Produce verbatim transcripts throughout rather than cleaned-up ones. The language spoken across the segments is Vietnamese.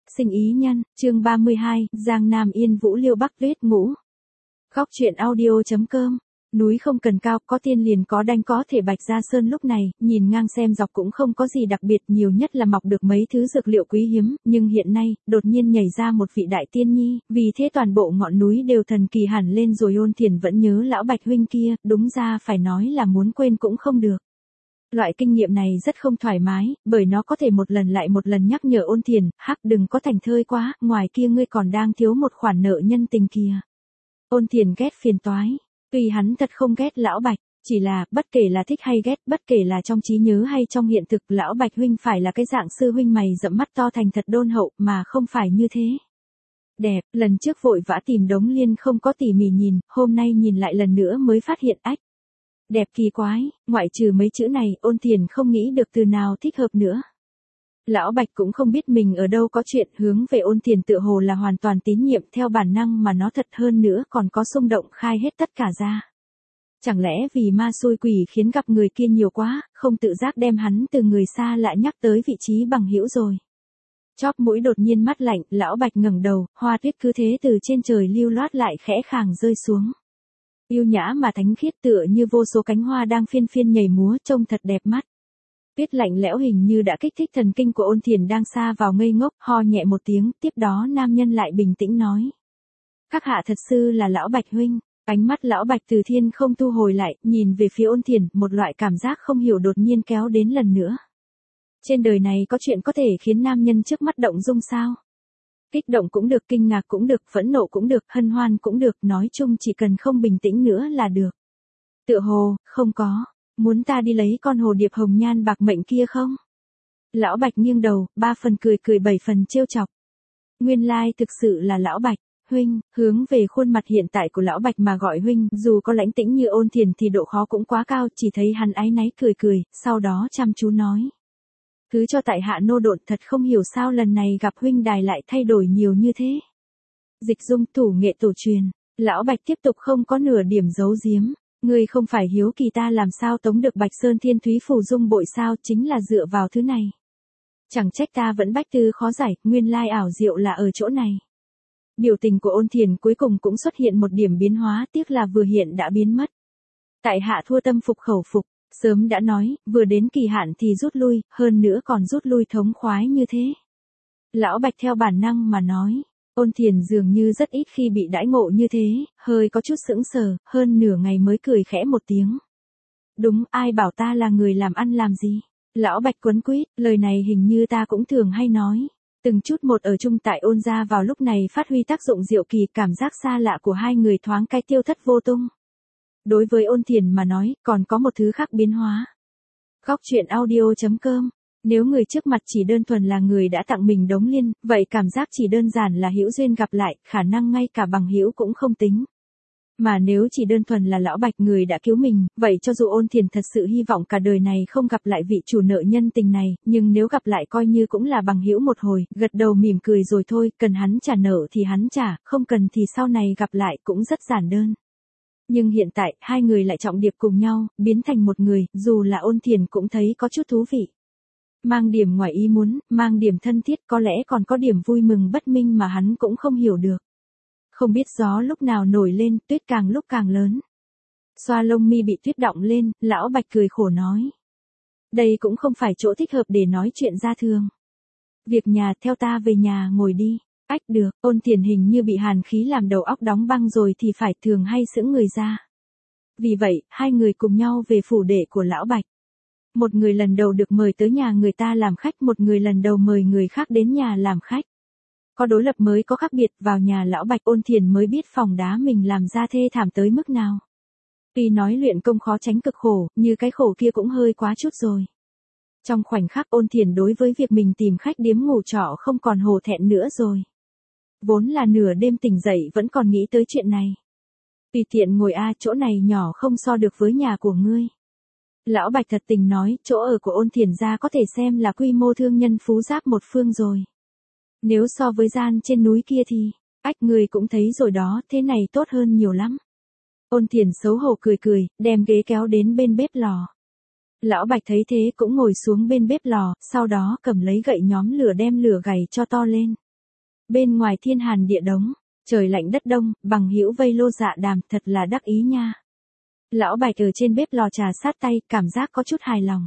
Sinh ý nhân, chương ba mươi hai, Giang Nam Yên Vũ Liêu Bắc Tuyết Ngũ. Góc truyện audio.com. Núi không cần cao, có tiên liền có đanh có thể Bạch Gia Sơn lúc này, nhìn ngang xem dọc cũng không có gì đặc biệt, nhiều nhất là mọc được mấy thứ dược liệu quý hiếm, nhưng hiện nay, đột nhiên nhảy ra một vị đại tiên nhi, vì thế toàn bộ ngọn núi đều thần kỳ hẳn lên rồi. Ôn Thiền vẫn nhớ lão Bạch huynh kia, đúng ra phải nói là muốn quên cũng không được. Loại kinh nghiệm này rất không thoải mái, bởi nó có thể một lần lại một lần nhắc nhở Ôn Thiền, hắc đừng có thành thơi quá, ngoài kia ngươi còn đang thiếu một khoản nợ nhân tình kìa. Ôn Thiền ghét phiền toái. Tuy hắn thật không ghét lão Bạch, chỉ là, bất kể là thích hay ghét, bất kể là trong trí nhớ hay trong hiện thực, lão Bạch huynh phải là cái dạng sư huynh mày rậm mắt to thành thật đôn hậu, mà không phải như thế. Đẹp, lần trước vội vã tìm đống liên không có tỉ mỉ nhìn, hôm nay nhìn lại lần nữa mới phát hiện ách. Đẹp kỳ quái, ngoại trừ mấy chữ này, Ôn Thiền không nghĩ được từ nào thích hợp nữa. Lão Bạch cũng không biết mình ở đâu có chuyện, hướng về Ôn Thiền tựa hồ là hoàn toàn tín nhiệm, theo bản năng mà nó thật hơn nữa còn có xung động khai hết tất cả ra. Chẳng lẽ vì ma xui quỷ khiến gặp người kia nhiều quá, không tự giác đem hắn từ người xa lạ nhắc tới vị trí bằng hữu rồi. Chóp mũi đột nhiên mắt lạnh, lão Bạch ngẩng đầu, hoa tuyết cứ thế từ trên trời lưu loát lại khẽ khàng rơi xuống. Yêu nhã mà thánh khiết tựa như vô số cánh hoa đang phiên phiên nhảy múa, trông thật đẹp mắt. Tuyết lạnh lẽo hình như đã kích thích thần kinh của Ôn Thiền đang xa vào ngây ngốc, ho nhẹ một tiếng, tiếp đó nam nhân lại bình tĩnh nói. Các hạ thật sự là lão Bạch huynh. Ánh mắt lão Bạch từ thiên không thu hồi lại, nhìn về phía Ôn Thiền, một loại cảm giác không hiểu đột nhiên kéo đến lần nữa. Trên đời này có chuyện có thể khiến nam nhân trước mắt động dung sao? Kích động cũng được, kinh ngạc cũng được, phẫn nộ cũng được, hân hoan cũng được, nói chung chỉ cần không bình tĩnh nữa là được. Tựa hồ, không có. Muốn ta đi lấy con hồ điệp hồng nhan bạc mệnh kia không? Lão Bạch nghiêng đầu, ba phần cười cười bảy phần trêu chọc. Nguyên lai thực sự là lão Bạch, huynh, hướng về khuôn mặt hiện tại của lão Bạch mà gọi huynh, dù có lãnh tĩnh như Ôn Thiền thì độ khó cũng quá cao, chỉ thấy hắn áy náy cười cười, sau đó chăm chú nói. Cứ cho tại hạ nô độn, thật không hiểu sao lần này gặp huynh đài lại thay đổi nhiều như thế. Dịch dung thủ nghệ tổ truyền, lão Bạch tiếp tục không có nửa điểm giấu giếm. Ngươi không phải hiếu kỳ ta làm sao tống được Bạch Sơn Thiên Thúy Phù Dung bội sao, chính là dựa vào thứ này. Chẳng trách ta vẫn bách tư khó giải, nguyên lai ảo diệu là ở chỗ này. Biểu tình của Ôn Thiền cuối cùng cũng xuất hiện một điểm biến hóa, tiếc là vừa hiện đã biến mất. Tại hạ thua tâm phục khẩu phục, sớm đã nói, vừa đến kỳ hạn thì rút lui, hơn nữa còn rút lui thống khoái như thế. Lão Bạch theo bản năng mà nói. Ôn Thiền dường như rất ít khi bị đãi ngộ như thế, hơi có chút sững sờ, hơn nửa ngày mới cười khẽ một tiếng. Đúng, ai bảo ta là người làm ăn làm gì? Lão Bạch quấn quýt, lời này hình như ta cũng thường hay nói. Từng chút một ở chung tại Ôn gia vào lúc này phát huy tác dụng diệu kỳ, cảm giác xa lạ của hai người thoáng cái tiêu thất vô tung. Đối với Ôn Thiền mà nói, còn có một thứ khác biến hóa. Góc truyện audio.com. Nếu người trước mặt chỉ đơn thuần là người đã tặng mình đống liên, vậy cảm giác chỉ đơn giản là hữu duyên gặp lại, khả năng ngay cả bằng hữu cũng không tính. Mà nếu chỉ đơn thuần là lão Bạch người đã cứu mình, vậy cho dù Ôn Thiền thật sự hy vọng cả đời này không gặp lại vị chủ nợ nhân tình này, nhưng nếu gặp lại coi như cũng là bằng hữu một hồi, gật đầu mỉm cười rồi thôi, cần hắn trả nợ thì hắn trả, không cần thì sau này gặp lại cũng rất giản đơn. Nhưng hiện tại, hai người lại trọng điệp cùng nhau, biến thành một người, dù là Ôn Thiền cũng thấy có chút thú vị. Mang điểm ngoài ý muốn, mang điểm thân thiết, có lẽ còn có điểm vui mừng bất minh mà hắn cũng không hiểu được. Không biết gió lúc nào nổi lên, tuyết càng lúc càng lớn. Xoa lông mi bị tuyết đọng lên, lão Bạch cười khổ nói. Đây cũng không phải chỗ thích hợp để nói chuyện ra thường. Việc nhà, theo ta về nhà ngồi đi. Ách được, Ôn Thiền hình như bị hàn khí làm đầu óc đóng băng rồi thì phải thường hay sững người ra. Vì vậy, hai người cùng nhau về phủ đệ của lão Bạch. Một người lần đầu được mời tới nhà người ta làm khách, một người lần đầu mời người khác đến nhà làm khách. Có đối lập mới có khác biệt, vào nhà lão Bạch Ôn Thiền mới biết phòng đá mình làm ra thê thảm tới mức nào. Tuy nói luyện công khó tránh cực khổ, như cái khổ kia cũng hơi quá chút rồi. Trong khoảnh khắc Ôn Thiền đối với việc mình tìm khách điếm ngủ trọ không còn hổ thẹn nữa rồi. Vốn là nửa đêm tỉnh dậy vẫn còn nghĩ tới chuyện này. Tùy tiện ngồi a, chỗ này nhỏ không so được với nhà của ngươi. Lão Bạch thật tình nói, chỗ ở của Ôn Thiền gia có thể xem là quy mô thương nhân phú giáp một phương rồi. Nếu so với gian trên núi kia thì, ách người cũng thấy rồi đó, thế này tốt hơn nhiều lắm. Ôn Thiền xấu hổ cười cười, đem ghế kéo đến bên bếp lò. Lão Bạch thấy thế cũng ngồi xuống bên bếp lò, sau đó cầm lấy gậy nhóm lửa đem lửa gảy cho to lên. bên ngoài thiên hàn địa đống, trời lạnh đất đông, bằng hữu vây lô dạ đàm, thật là đắc ý nha. Lão Bạch ở trên bếp lò trà sát tay, cảm giác có chút hài lòng.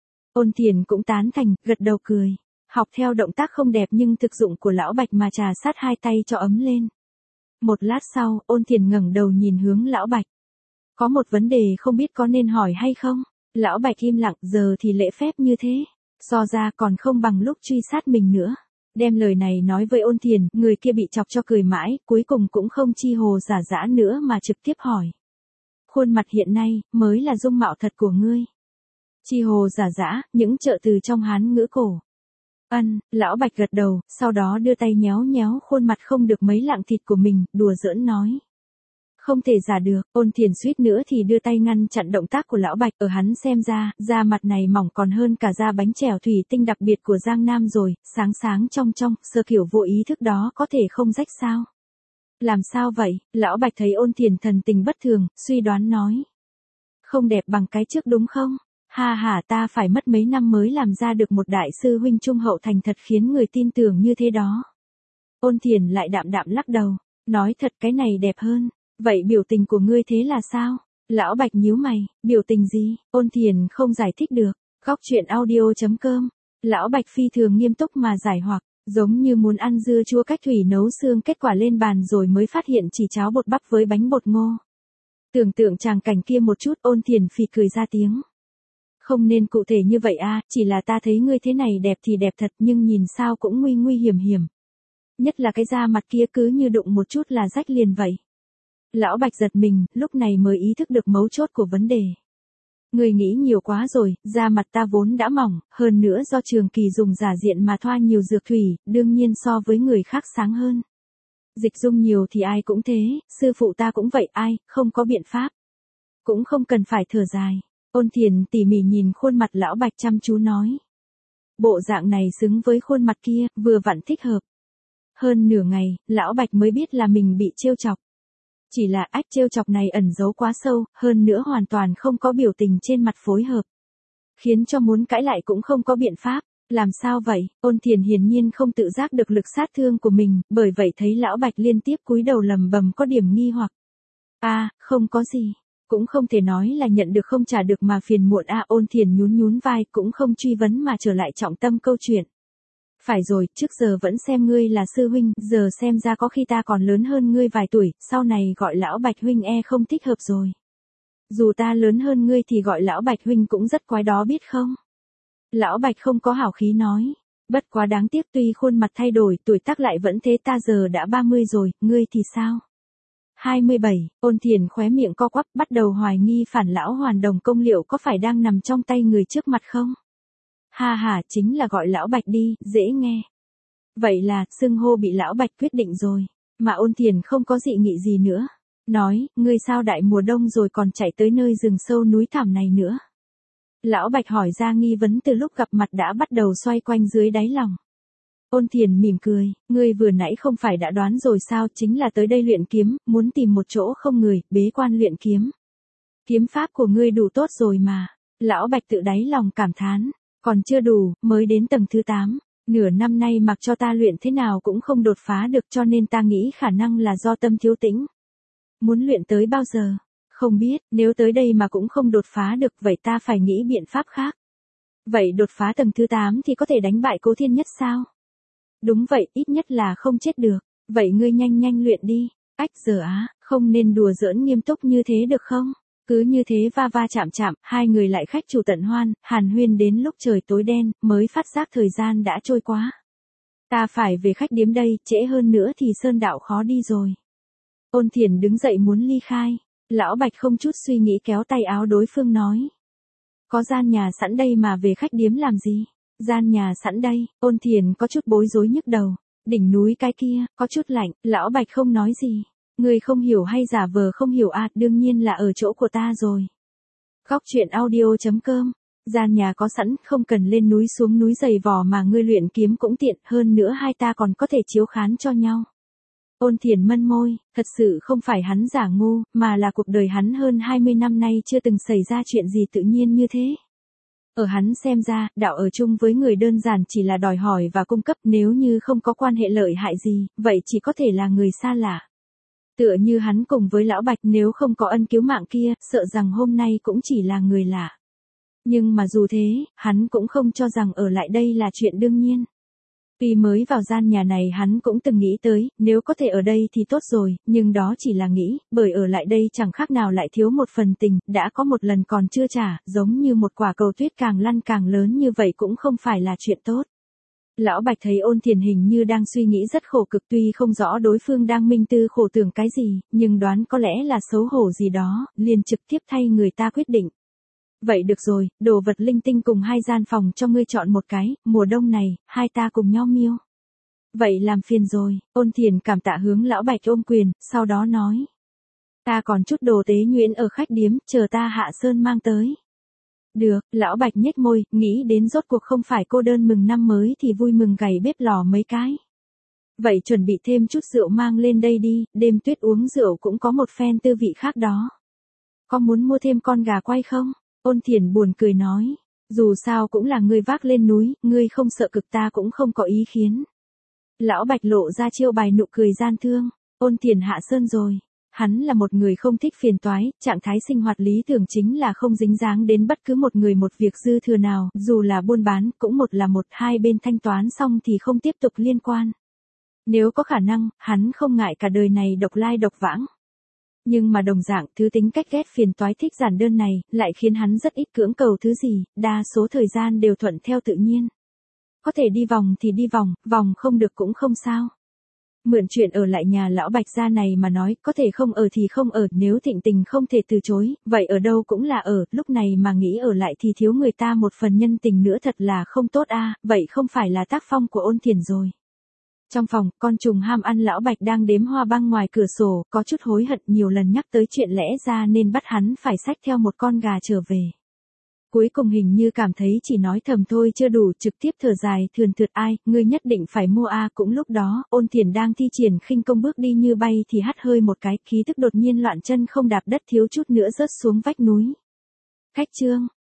Ôn Thiền cũng tán thành, gật đầu cười. Học theo động tác không đẹp nhưng thực dụng của Lão Bạch mà trà sát hai tay cho ấm lên. Một lát sau, Ôn Thiền ngẩng đầu nhìn hướng Lão Bạch. Có một vấn đề không biết có nên hỏi hay không? Lão Bạch im lặng, giờ thì lễ phép như thế. So ra còn không bằng lúc truy sát mình nữa. Đem lời này nói với Ôn Thiền, người kia bị chọc cho cười mãi, cuối cùng cũng không chi hồ giả dã nữa mà trực tiếp hỏi. Khuôn mặt hiện nay, mới là dung mạo thật của ngươi. Chi hồ giả dã, những trợ từ trong Hán ngữ cổ. Ân, Lão Bạch gật đầu, sau đó đưa tay nhéo nhéo khuôn mặt không được mấy lạng thịt của mình, đùa giỡn nói. Không thể giả được, Ôn Thiền suýt nữa thì đưa tay ngăn chặn động tác của Lão Bạch, ở hắn xem ra, da mặt này mỏng còn hơn cả da bánh chèo thủy tinh đặc biệt của Giang Nam rồi, sáng sáng trong trong, sơ kiểu vô ý thức đó có thể không rách sao? Làm sao vậy? Lão Bạch thấy Ôn Thiền thần tình bất thường, suy đoán nói. Không đẹp bằng cái trước đúng không? Ha ha, ta phải mất mấy năm mới làm ra được một đại sư huynh trung hậu thành thật khiến người tin tưởng như thế đó. Ôn Thiền lại đạm đạm lắc đầu, nói thật cái này đẹp hơn. Vậy biểu tình của ngươi thế là sao? Lão Bạch nhíu mày, biểu tình gì? Ôn Thiền không giải thích được. Góc truyện audio chấm com. Lão Bạch phi thường nghiêm túc mà giải hoặc, giống như muốn ăn dưa chua cách thủy nấu xương, kết quả lên bàn rồi mới phát hiện chỉ cháo bột bắp với bánh bột ngô. Tưởng tượng tràng cảnh kia một chút, Ôn Thiền phì cười ra tiếng. Không nên cụ thể như vậy a, chỉ là ta thấy ngươi thế này đẹp thì đẹp thật nhưng nhìn sao cũng nguy nguy hiểm hiểm. Nhất là cái da mặt kia cứ như đụng một chút là rách liền vậy. Lão Bạch giật mình, lúc này mới ý thức được mấu chốt của vấn đề. Người nghĩ nhiều quá rồi, da mặt ta vốn đã mỏng, hơn nữa do Trường Kỳ dùng giả diện mà thoa nhiều dược thủy, đương nhiên so với người khác sáng hơn. Dịch dung nhiều thì ai cũng thế, sư phụ ta cũng vậy, ai, không có biện pháp. Cũng không cần phải thở dài. Ôn Thiền tỉ mỉ nhìn khuôn mặt Lão Bạch chăm chú nói. Bộ dạng này xứng với khuôn mặt kia, vừa vặn thích hợp. Hơn nửa ngày, Lão Bạch mới biết là mình bị trêu chọc. Chỉ là ách trêu chọc này ẩn giấu quá sâu, hơn nữa hoàn toàn không có biểu tình trên mặt phối hợp. Khiến cho muốn cãi lại cũng không có biện pháp. Làm sao vậy? Ôn Thiền hiển nhiên không tự giác được lực sát thương của mình, bởi vậy thấy Lão Bạch liên tiếp cúi đầu lầm bầm có điểm nghi hoặc. A, à, không có gì. Cũng không thể nói là nhận được không trả được mà phiền muộn a. À, Ôn Thiền nhún nhún vai, cũng không truy vấn mà trở lại trọng tâm câu chuyện. Phải rồi, trước giờ vẫn xem ngươi là sư huynh, giờ xem ra có khi ta còn lớn hơn ngươi vài tuổi, sau này gọi Lão Bạch huynh e không thích hợp rồi. Dù ta lớn hơn ngươi thì gọi Lão Bạch huynh cũng rất quái đó biết không? Lão Bạch không có hảo khí nói. Bất quá đáng tiếc, tuy khuôn mặt thay đổi, tuổi tác lại vẫn thế, ta giờ đã ba mươi rồi, ngươi thì sao? hai mươi bảy, Ôn Thiền khóe miệng co quắp, bắt đầu hoài nghi phản lão hoàn đồng công liệu có phải đang nằm trong tay người trước mặt không? Ha ha, chính là gọi Lão Bạch đi, dễ nghe. Vậy là, xưng hô bị Lão Bạch quyết định rồi, mà Ôn Thiền không có dị nghị gì nữa. Nói, ngươi sao đại mùa đông rồi còn chạy tới nơi rừng sâu núi thẳm này nữa? Lão Bạch hỏi ra nghi vấn từ lúc gặp mặt đã bắt đầu xoay quanh dưới đáy lòng. Ôn Thiền mỉm cười, ngươi vừa nãy không phải đã đoán rồi sao, chính là tới đây luyện kiếm, muốn tìm một chỗ không người, bế quan luyện kiếm. Kiếm pháp của ngươi đủ tốt rồi mà. Lão Bạch tự đáy lòng cảm thán, còn chưa đủ, mới đến tầng thứ tám. Nửa năm nay mặc cho ta luyện thế nào cũng không đột phá được, cho nên ta nghĩ khả năng là do tâm thiếu tĩnh. Muốn luyện tới bao giờ? Không biết, nếu tới đây mà cũng không đột phá được, vậy ta phải nghĩ biện pháp khác. Vậy đột phá tầng thứ tám thì có thể đánh bại Cố Thiên Nhất sao? Đúng vậy, ít nhất là không chết được. Vậy ngươi nhanh nhanh luyện đi. Ách giờ á, không nên đùa giỡn nghiêm túc như thế được không? Cứ như thế va va chạm chạm, hai người lại khách chủ tận hoan, hàn huyên đến lúc trời tối đen, mới phát giác thời gian đã trôi quá. Ta phải về khách điếm đây, trễ hơn nữa thì sơn đạo khó đi rồi. Ôn Thiền đứng dậy muốn ly khai. Lão Bạch không chút suy nghĩ kéo tay áo đối phương nói. Có gian nhà sẵn đây mà về khách điếm làm gì? Gian nhà sẵn đây, Ôn Thiền có chút bối rối nhức đầu. Đỉnh núi cái kia, có chút lạnh, Lão Bạch không nói gì. Người không hiểu hay giả vờ không hiểu à, đương nhiên là ở chỗ của ta rồi. Góc truyện audio chấm com. Gian nhà có sẵn, không cần lên núi xuống núi giày vò mà ngươi luyện kiếm cũng tiện, hơn nữa hai ta còn có thể chiếu khán cho nhau. Ôn Thiền mân môi, thật sự không phải hắn giả ngu, mà là cuộc đời hắn hơn hai mươi năm nay chưa từng xảy ra chuyện gì tự nhiên như thế. Ở hắn xem ra, đạo ở chung với người đơn giản chỉ là đòi hỏi và cung cấp, nếu như không có quan hệ lợi hại gì, vậy chỉ có thể là người xa lạ. Tựa như hắn cùng với lão Bạch, nếu không có ân cứu mạng kia, sợ rằng hôm nay cũng chỉ là người lạ. Nhưng mà dù thế, hắn cũng không cho rằng ở lại đây là chuyện đương nhiên. Tuy mới vào gian nhà này hắn cũng từng nghĩ tới, nếu có thể ở đây thì tốt rồi, nhưng đó chỉ là nghĩ, bởi ở lại đây chẳng khác nào lại thiếu một phần tình, đã có một lần còn chưa trả, giống như một quả cầu tuyết càng lăn càng lớn như vậy cũng không phải là chuyện tốt. Lão Bạch thấy Ôn Thiền hình như đang suy nghĩ rất khổ cực, tuy không rõ đối phương đang minh tư khổ tưởng cái gì, nhưng đoán có lẽ là xấu hổ gì đó, liền trực tiếp thay người ta quyết định. Vậy được rồi, đồ vật linh tinh cùng hai gian phòng cho ngươi chọn một cái, mùa đông này, hai ta cùng nhau miêu. Vậy làm phiền rồi, Ôn Thiền cảm tạ hướng lão Bạch ôm quyền, sau đó nói. Ta còn chút đồ tế nhuyễn ở khách điếm, chờ ta hạ sơn mang tới. Được, lão Bạch nhếch môi, nghĩ đến rốt cuộc không phải cô đơn mừng năm mới thì vui mừng gảy bếp lò mấy cái. Vậy chuẩn bị thêm chút rượu mang lên đây đi, đêm tuyết uống rượu cũng có một phen tư vị khác đó. Có muốn mua thêm con gà quay không? Ôn Thiền buồn cười nói, dù sao cũng là ngươi vác lên núi, ngươi không sợ cực ta cũng không có ý kiến. Lão Bạch lộ ra chiêu bài nụ cười gian thương, Ôn Thiền hạ sơn rồi. Hắn là một người không thích phiền toái, trạng thái sinh hoạt lý tưởng chính là không dính dáng đến bất cứ một người một việc dư thừa nào, dù là buôn bán, cũng một là một, hai bên thanh toán xong thì không tiếp tục liên quan. Nếu có khả năng, hắn không ngại cả đời này độc lai độc vãng. Nhưng mà đồng dạng, thứ tính cách ghét phiền toái thích giản đơn này, lại khiến hắn rất ít cưỡng cầu thứ gì, đa số thời gian đều thuận theo tự nhiên. Có thể đi vòng thì đi vòng, vòng không được cũng không sao. Mượn chuyện ở lại nhà lão Bạch gia này mà nói, có thể không ở thì không ở, nếu thịnh tình không thể từ chối, vậy ở đâu cũng là ở, lúc này mà nghĩ ở lại thì thiếu người ta một phần nhân tình nữa thật là không tốt a, vậy không phải là tác phong của Ôn Thiền rồi. Trong phòng, con trùng ham ăn lão Bạch đang đếm hoa băng ngoài cửa sổ, có chút hối hận nhiều lần nhắc tới chuyện lẽ ra nên bắt hắn phải xách theo một con gà trở về. Cuối cùng hình như cảm thấy chỉ nói thầm thôi chưa đủ, trực tiếp thở dài thườn thượt, ai, ngươi nhất định phải mua a. Cũng lúc đó, Ôn Thiền đang thi triển khinh công bước đi như bay thì hắt hơi một cái, khí tức đột nhiên loạn chân không đạp đất thiếu chút nữa rớt xuống vách núi. Khách trương,